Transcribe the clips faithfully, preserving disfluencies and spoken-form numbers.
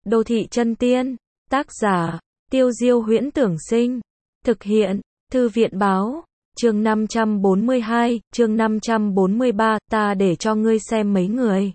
Đô thị chân tiên. Tác giả, Tiêu Diêu Huyễn Tưởng Sinh. Thực hiện, Thư viện Báo. Chương năm trăm bốn mươi hai, chương năm trăm bốn mươi ba, ta để cho ngươi xem mấy người.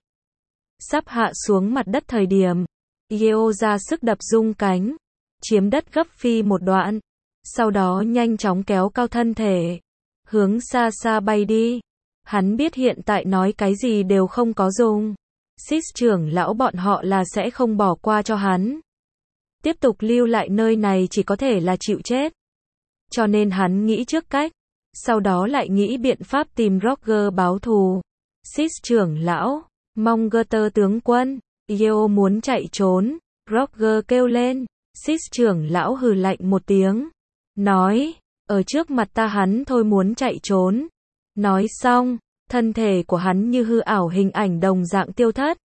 Sắp hạ xuống mặt đất thời điểm, Yeo ra sức đập rung cánh, chiếm đất gấp phi một đoạn, sau đó nhanh chóng kéo cao thân thể, hướng xa xa bay đi. Hắn biết hiện tại nói cái gì đều không có dùng. Sis trưởng lão bọn họ là sẽ không bỏ qua cho hắn. Tiếp tục lưu lại nơi này chỉ có thể là chịu chết. Cho nên hắn nghĩ trước cách, sau đó lại nghĩ biện pháp tìm Roger báo thù. Sis trưởng lão, Monger tướng quân, Yeo muốn chạy trốn. Roger kêu lên. Sis trưởng lão hừ lạnh một tiếng, nói, ở trước mặt ta hắn thôi muốn chạy trốn. Nói xong, thân thể của hắn như hư ảo hình ảnh đồng dạng tiêu thất.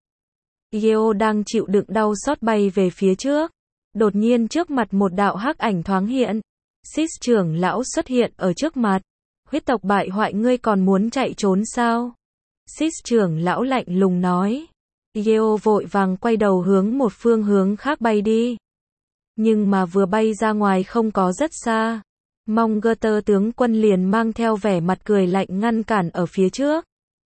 Yeo đang chịu đựng đau xót bay về phía trước. Đột nhiên trước mặt một đạo hắc ảnh thoáng hiện. Sis trưởng lão xuất hiện ở trước mặt. Huyết tộc bại hoại, ngươi còn muốn chạy trốn sao? Sis trưởng lão lạnh lùng nói. Yeo vội vàng quay đầu hướng một phương hướng khác bay đi. Nhưng mà vừa bay ra ngoài không có rất xa, Monger tướng quân liền mang theo vẻ mặt cười lạnh ngăn cản ở phía trước.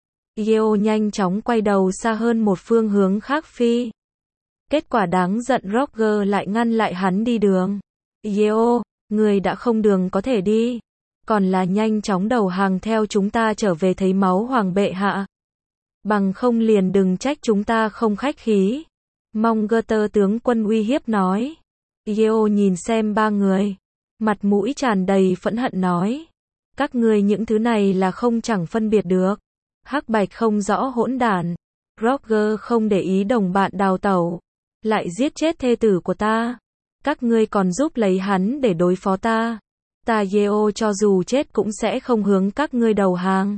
Yeo nhanh chóng quay đầu xa hơn một phương hướng khác phi. Kết quả đáng giận, Roger lại ngăn lại hắn đi đường. Yeo, người đã không đường có thể đi, còn là nhanh chóng đầu hàng theo chúng ta trở về thấy máu hoàng bệ hạ. Bằng không liền đừng trách chúng ta không khách khí. Monger tướng quân uy hiếp nói. Yeo nhìn xem ba người, mặt mũi tràn đầy phẫn hận nói. Các ngươi những thứ này là không chẳng phân biệt được. Hắc bạch không rõ hỗn đản. Roger không để ý đồng bạn đào tẩu, lại giết chết thê tử của ta. Các ngươi còn giúp lấy hắn để đối phó ta. Ta Yeo cho dù chết cũng sẽ không hướng các ngươi đầu hàng.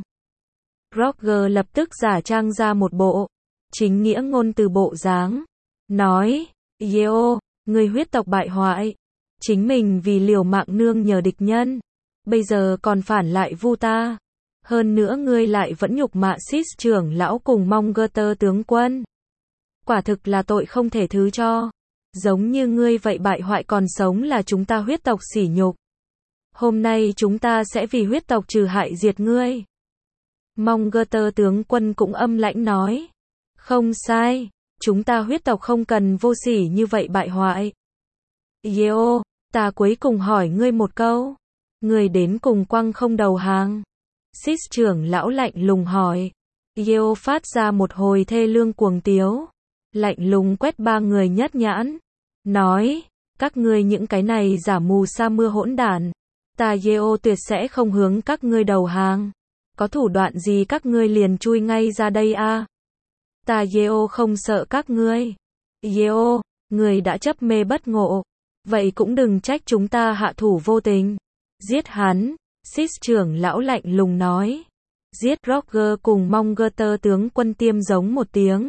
Roger lập tức giả trang ra một bộ chính nghĩa ngôn từ bộ dáng, nói, Yeo, ngươi huyết tộc bại hoại, chính mình vì liều mạng nương nhờ địch nhân, bây giờ còn phản lại vu ta. Hơn nữa ngươi lại vẫn nhục mạ Sis trưởng lão cùng Monger tướng quân. Quả thực là tội không thể thứ cho. Giống như ngươi vậy bại hoại còn sống là chúng ta huyết tộc sỉ nhục. Hôm nay chúng ta sẽ vì huyết tộc trừ hại diệt ngươi. Monger tướng quân cũng âm lãnh nói. Không sai, chúng ta huyết tộc không cần vô sỉ như vậy bại hoại. Yeo, ta cuối cùng hỏi ngươi một câu. Ngươi đến cùng quăng không đầu hàng? Sis trưởng lão lạnh lùng hỏi. Yeo phát ra một hồi thê lương cuồng tiếu, lạnh lùng quét ba người nhất nhãn, nói, các ngươi những cái này giả mù sa mưa hỗn đản, ta Yeo tuyệt sẽ không hướng các ngươi đầu hàng. Có thủ đoạn gì các ngươi liền chui ngay ra đây a. À? Ta Yeo không sợ các ngươi. Yeo, người đã chấp mê bất ngộ, vậy cũng đừng trách chúng ta hạ thủ vô tình. Giết hắn. Sis trưởng lão lạnh lùng nói. Giết. Roger cùng Monger tướng quân tiêm giống một tiếng.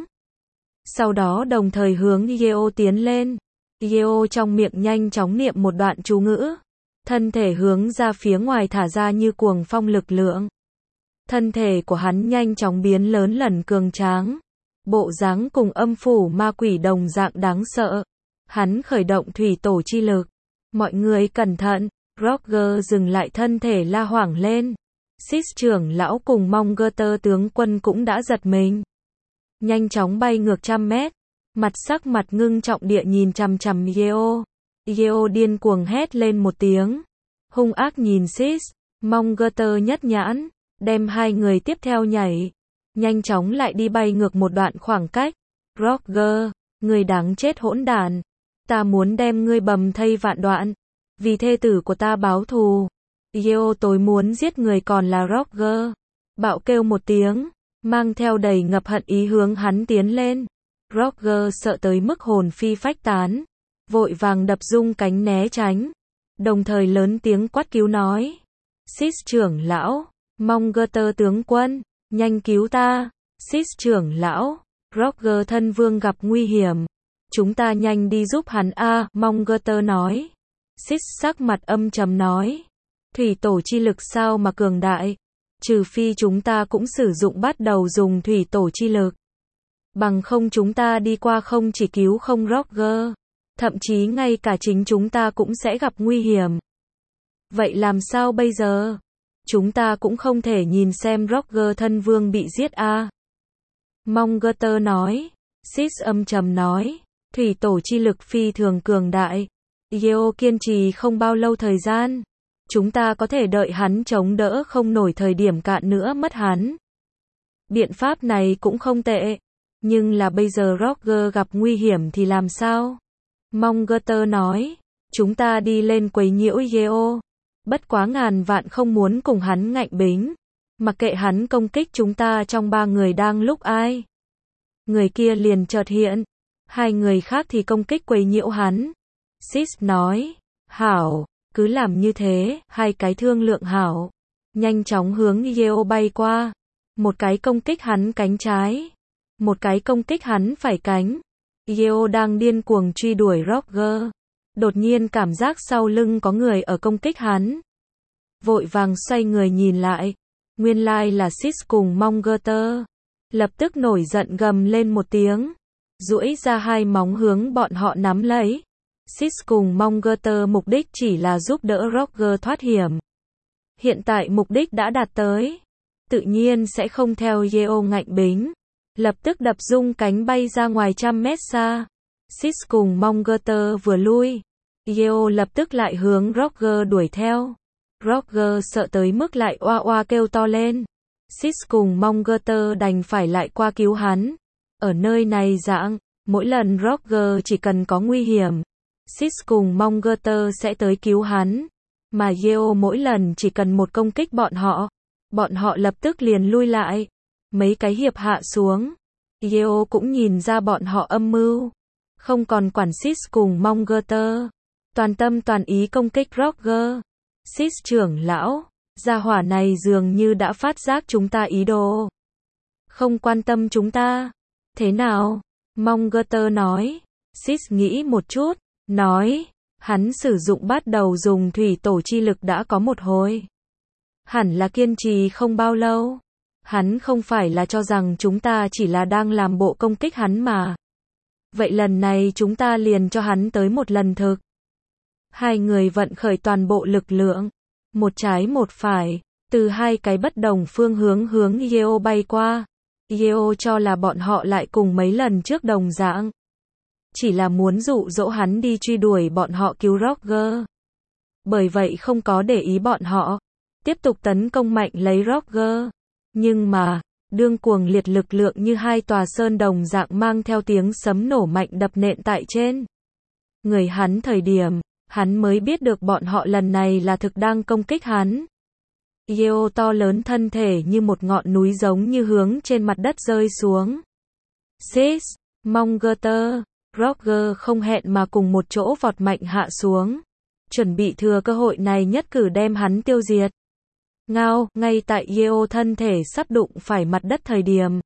Sau đó đồng thời hướng Yeo tiến lên. Yeo trong miệng nhanh chóng niệm một đoạn chú ngữ. Thân thể hướng ra phía ngoài thả ra như cuồng phong lực lượng. Thân thể của hắn nhanh chóng biến lớn lần cường tráng. Bộ dáng cùng âm phủ ma quỷ đồng dạng đáng sợ. Hắn khởi động thủy tổ chi lực. Mọi người cẩn thận. Roger dừng lại thân thể la hoảng lên. Sis trưởng lão cùng Monger tướng quân cũng đã giật mình. Nhanh chóng bay ngược trăm mét. Mặt sắc mặt ngưng trọng địa nhìn chằm chằm Yeo. Yeo điên cuồng hét lên một tiếng. Hung ác nhìn Sis, Monger nhất nhãn. Đem hai người tiếp theo nhảy. Nhanh chóng lại đi bay ngược một đoạn khoảng cách. Roger, người đáng chết hỗn đản. Ta muốn đem ngươi bầm thây vạn đoạn. Vì thê tử của ta báo thù. Yeo tối muốn giết người còn là Roger. Bạo kêu một tiếng, mang theo đầy ngập hận ý hướng hắn tiến lên. Roger sợ tới mức hồn phi phách tán, vội vàng đập rung cánh né tránh, đồng thời lớn tiếng quát cứu nói. Sis trưởng lão, Monger tướng quân, nhanh cứu ta. Sis trưởng lão, Roger thân vương gặp nguy hiểm. Chúng ta nhanh đi giúp hắn a. À, Monger nói. Sis sắc mặt âm trầm nói. Thủy tổ chi lực sao mà cường đại. Trừ phi chúng ta cũng sử dụng bắt đầu dùng thủy tổ chi lực. Bằng không chúng ta đi qua không chỉ cứu không Roger, thậm chí ngay cả chính chúng ta cũng sẽ gặp nguy hiểm. Vậy làm sao bây giờ? Chúng ta cũng không thể nhìn xem Roger thân vương bị giết à. Monggerter nói. Sis âm trầm nói. Thủy tổ chi lực phi thường cường đại. Yeo kiên trì không bao lâu thời gian. Chúng ta có thể đợi hắn chống đỡ không nổi thời điểm cạn nữa mất hắn. Biện pháp này cũng không tệ. Nhưng là bây giờ Roger gặp nguy hiểm thì làm sao? Monggerter nói. Chúng ta đi lên quấy nhiễu Yeo. Bất quá ngàn vạn không muốn cùng hắn ngạnh bính. Mặc kệ hắn công kích chúng ta trong ba người đang lúc ai. Người kia liền chợt hiện. Hai người khác thì công kích quấy nhiễu hắn. Sis nói. Hảo, cứ làm như thế, hai cái thương lượng hảo. Nhanh chóng hướng Yeo bay qua. Một cái công kích hắn cánh trái. Một cái công kích hắn phải cánh. Yeo đang điên cuồng truy đuổi Roger. Đột nhiên cảm giác sau lưng có người ở công kích hắn. Vội vàng xoay người nhìn lại. Nguyên lai là Sis cùng Monggerter. Lập tức nổi giận gầm lên một tiếng. Duỗi ra hai móng hướng bọn họ nắm lấy. Sis cùng Monggerter mục đích chỉ là giúp đỡ Roger thoát hiểm. Hiện tại mục đích đã đạt tới. Tự nhiên sẽ không theo Yeo ngạnh bính. Lập tức đập rung cánh bay ra ngoài trăm mét xa. Sis cùng Monggerter vừa lui. Yeo lập tức lại hướng Roger đuổi theo. Roger sợ tới mức lại oa oa kêu to lên. Sis cùng Monggerter đành phải lại qua cứu hắn. Ở nơi này dạng, mỗi lần Roger chỉ cần có nguy hiểm, Sis cùng Monggerter sẽ tới cứu hắn. Mà Yeo mỗi lần chỉ cần một công kích bọn họ, bọn họ lập tức liền lui lại. Mấy cái hiệp hạ xuống, Yeo cũng nhìn ra bọn họ âm mưu. Không còn quản Sis cùng Monggerter. Toàn tâm toàn ý công kích Roger. Sis trưởng lão, gia hỏa này dường như đã phát giác chúng ta ý đồ. Không quan tâm chúng ta. Thế nào? Monggerter nói. Sis nghĩ một chút, nói. Hắn sử dụng bắt đầu dùng thủy tổ chi lực đã có một hồi. Hẳn là kiên trì không bao lâu. Hắn không phải là cho rằng chúng ta chỉ là đang làm bộ công kích hắn mà. Vậy lần này chúng ta liền cho hắn tới một lần thực. Hai người vận khởi toàn bộ lực lượng. Một trái một phải. Từ hai cái bất đồng phương hướng hướng Yeo bay qua. Yeo cho là bọn họ lại cùng mấy lần trước đồng dạng. Chỉ là muốn dụ dỗ hắn đi truy đuổi bọn họ cứu Roger. Bởi vậy không có để ý bọn họ. Tiếp tục tấn công mạnh lấy Roger. Nhưng mà, đương cuồng liệt lực lượng như hai tòa sơn đồng dạng mang theo tiếng sấm nổ mạnh đập nện tại trên người hắn thời điểm, hắn mới biết được bọn họ lần này là thực đang công kích hắn. Yeo to lớn thân thể như một ngọn núi giống như hướng trên mặt đất rơi xuống. Sis, Monggerter, Roger không hẹn mà cùng một chỗ vọt mạnh hạ xuống. Chuẩn bị thừa cơ hội này nhất cử đem hắn tiêu diệt. Ngao, ngay tại Yeo thân thể sắp đụng phải mặt đất thời điểm.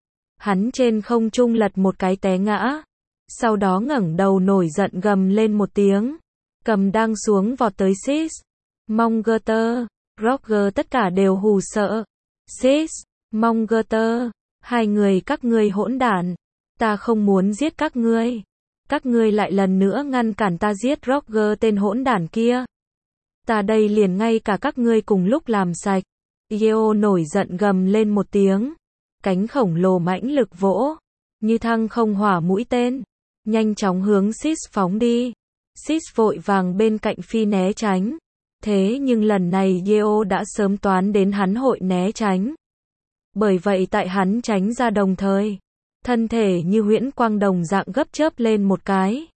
Hắn trên không trung lật một cái té ngã. Sau đó ngẩng đầu nổi giận gầm lên một tiếng. Cầm đang xuống vọt tới Sis. Monggerter, Roger tất cả đều hù sợ. Sis, Monggerter, hai người các ngươi hỗn đản. Ta không muốn giết các ngươi. Các ngươi lại lần nữa ngăn cản ta giết Roger tên hỗn đản kia. Ta đây liền ngay cả các ngươi cùng lúc làm sạch. Yeo nổi giận gầm lên một tiếng. Cánh khổng lồ mãnh lực vỗ. Như thăng không hỏa mũi tên. Nhanh chóng hướng Sis phóng đi. Sis vội vàng bên cạnh phi né tránh. Thế nhưng lần này Yeo đã sớm toán đến hắn hội né tránh. Bởi vậy tại hắn tránh ra đồng thời. Thân thể như huyễn quang đồng dạng gấp chớp lên một cái.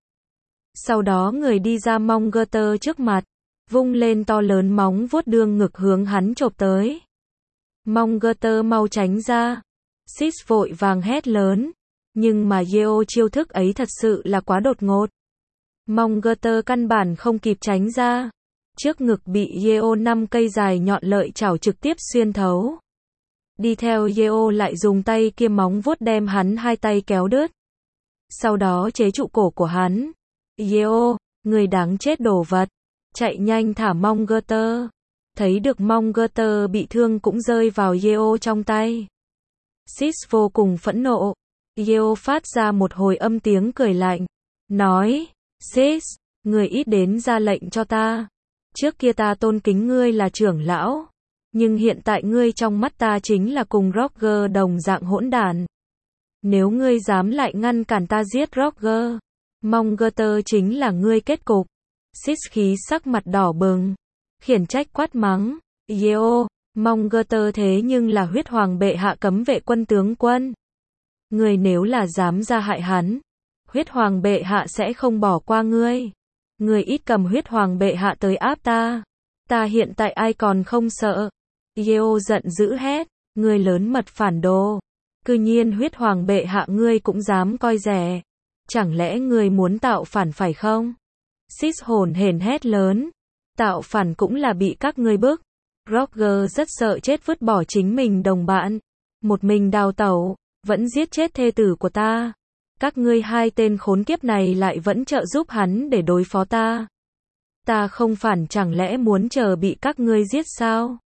Sau đó người đi ra Monggerter trước mặt. Vung lên to lớn móng vuốt đương ngực hướng hắn chộp tới. Monggerter mau tránh ra. Sis vội vàng hét lớn. Nhưng mà Yeo chiêu thức ấy thật sự là quá đột ngột. Monggerter căn bản không kịp tránh ra. Trước ngực bị Yeo năm cây dài nhọn lợi chảo trực tiếp xuyên thấu. Đi theo Yeo lại dùng tay kia móng vuốt đem hắn hai tay kéo đứt. Sau đó chế trụ cổ của hắn. Yeo, người đáng chết đồ vật. Chạy nhanh thả Monggerter. Thấy được Monggerter bị thương cũng rơi vào Yeo trong tay. Sis vô cùng phẫn nộ. Yeo phát ra một hồi âm tiếng cười lạnh. Nói, Sis, người ít đến ra lệnh cho ta. Trước kia ta tôn kính ngươi là trưởng lão. Nhưng hiện tại ngươi trong mắt ta chính là cùng Roger đồng dạng hỗn đản. Nếu ngươi dám lại ngăn cản ta giết Roger, Monggerter chính là ngươi kết cục. Sis khí sắc mặt đỏ bừng. Khiển trách quát mắng. Yeo, Monggerter thế nhưng là huyết hoàng bệ hạ cấm vệ quân tướng quân. Ngươi nếu là dám ra hại hắn, huyết hoàng bệ hạ sẽ không bỏ qua ngươi. Ngươi ít cầm huyết hoàng bệ hạ tới áp ta. Ta hiện tại ai còn không sợ. Yeo giận dữ hét. Ngươi lớn mật phản đồ. Cư nhiên huyết hoàng bệ hạ ngươi cũng dám coi rẻ. Chẳng lẽ ngươi muốn tạo phản phải không? Sis hồn hển hét lớn. Tạo phản cũng là bị các ngươi bức. Roger rất sợ chết vứt bỏ chính mình đồng bạn. Một mình đào tẩu, vẫn giết chết thê tử của ta. Các ngươi hai tên khốn kiếp này lại vẫn trợ giúp hắn để đối phó ta. Ta không phản chẳng lẽ muốn chờ bị các ngươi giết sao?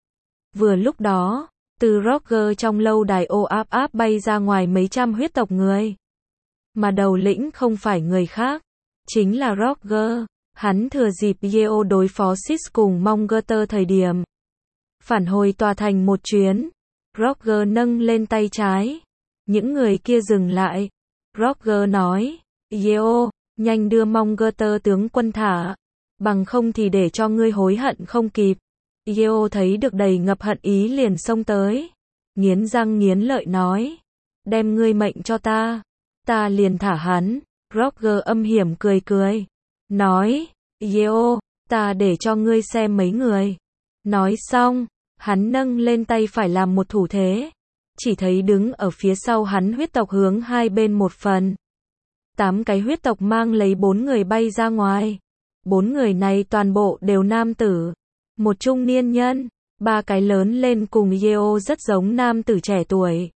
Vừa lúc đó, từ Roger trong lâu đài ô áp áp bay ra ngoài mấy trăm huyết tộc người. Mà đầu lĩnh không phải người khác, chính là Roger. Hắn thừa dịp Yeo đối phó Sis cùng Monggerter thời điểm phản hồi tòa thành một chuyến. Roger nâng lên tay trái. Những người kia dừng lại. Roger nói, Yeo, nhanh đưa Monggerter tướng quân thả. Bằng không thì để cho ngươi hối hận không kịp. Yeo thấy được đầy ngập hận ý liền xông tới. Nghiến răng nghiến lợi nói, đem ngươi mệnh cho ta. Ta liền thả hắn. Roger âm hiểm cười cười. Nói, Yeo, ta để cho ngươi xem mấy người. Nói xong, hắn nâng lên tay phải làm một thủ thế. Chỉ thấy đứng ở phía sau hắn huyết tộc hướng hai bên một phần. Tám cái huyết tộc mang lấy bốn người bay ra ngoài. Bốn người này toàn bộ đều nam tử. Một trung niên nhân. Ba cái lớn lên cùng Yeo rất giống nam tử trẻ tuổi.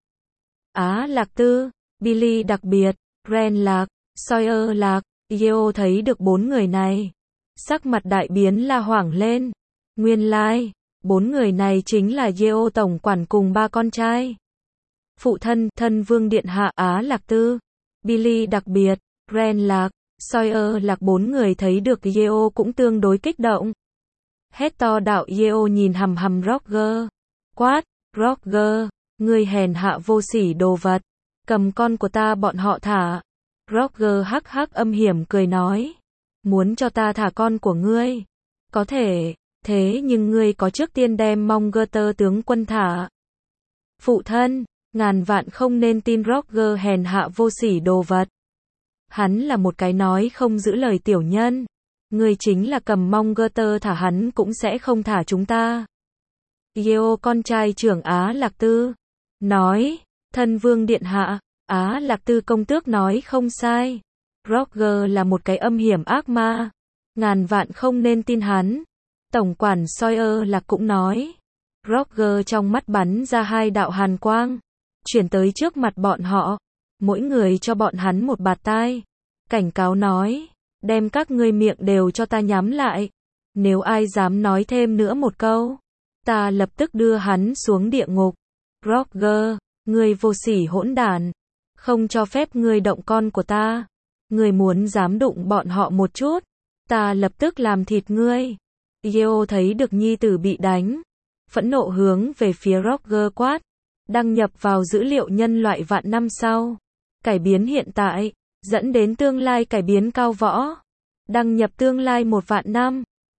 Á Lạc Tư, Billy đặc biệt, Ren Lạc, Sawyer Lạc. Yeo thấy được bốn người này. Sắc mặt đại biến la hoảng lên. Nguyên lai, like, bốn người này chính là Yeo tổng quản cùng ba con trai. Phụ thân, thân vương điện hạ Á Lạc Tư, Billy đặc biệt, Ren Lạc, Sawyer Lạc. Bốn người thấy được Yeo cũng tương đối kích động. Hét to đạo Yeo nhìn hằm hằm Roger. Quát, Roger, ngươi hèn hạ vô sỉ đồ vật. Cầm con của ta bọn họ thả. Roger hắc hắc âm hiểm cười nói. Muốn cho ta thả con của ngươi? Có thể, thế nhưng ngươi có trước tiên đem Monggerter tướng quân thả. Phụ thân, ngàn vạn không nên tin Roger hèn hạ vô sỉ đồ vật. Hắn là một cái nói không giữ lời tiểu nhân. Ngươi chính là cầm Monggerter thả hắn cũng sẽ không thả chúng ta. Yeo con trai trưởng Á Lạc Tư. Nói, thân vương điện hạ, Á Lạc Tư công tước nói không sai. Roger là một cái âm hiểm ác ma. Ngàn vạn không nên tin hắn. Tổng quản Sawyer Lạc cũng nói. Roger trong mắt bắn ra hai đạo hàn quang. Chuyển tới trước mặt bọn họ. Mỗi người cho bọn hắn một bạt tai. Cảnh cáo nói. Đem các ngươi miệng đều cho ta nhắm lại. Nếu ai dám nói thêm nữa một câu, ta lập tức đưa hắn xuống địa ngục. Roger, ngươi vô sỉ hỗn đản. Không cho phép ngươi động con của ta. Ngươi muốn dám đụng bọn họ một chút, ta lập tức làm thịt ngươi. Yeo thấy được nhi tử bị đánh. Phẫn nộ hướng về phía Roger quát. Đăng nhập vào dữ liệu nhân loại vạn năm sau. Cải biến hiện tại. Dẫn đến tương lai cải biến cao võ. Đăng nhập tương lai một vạn năm.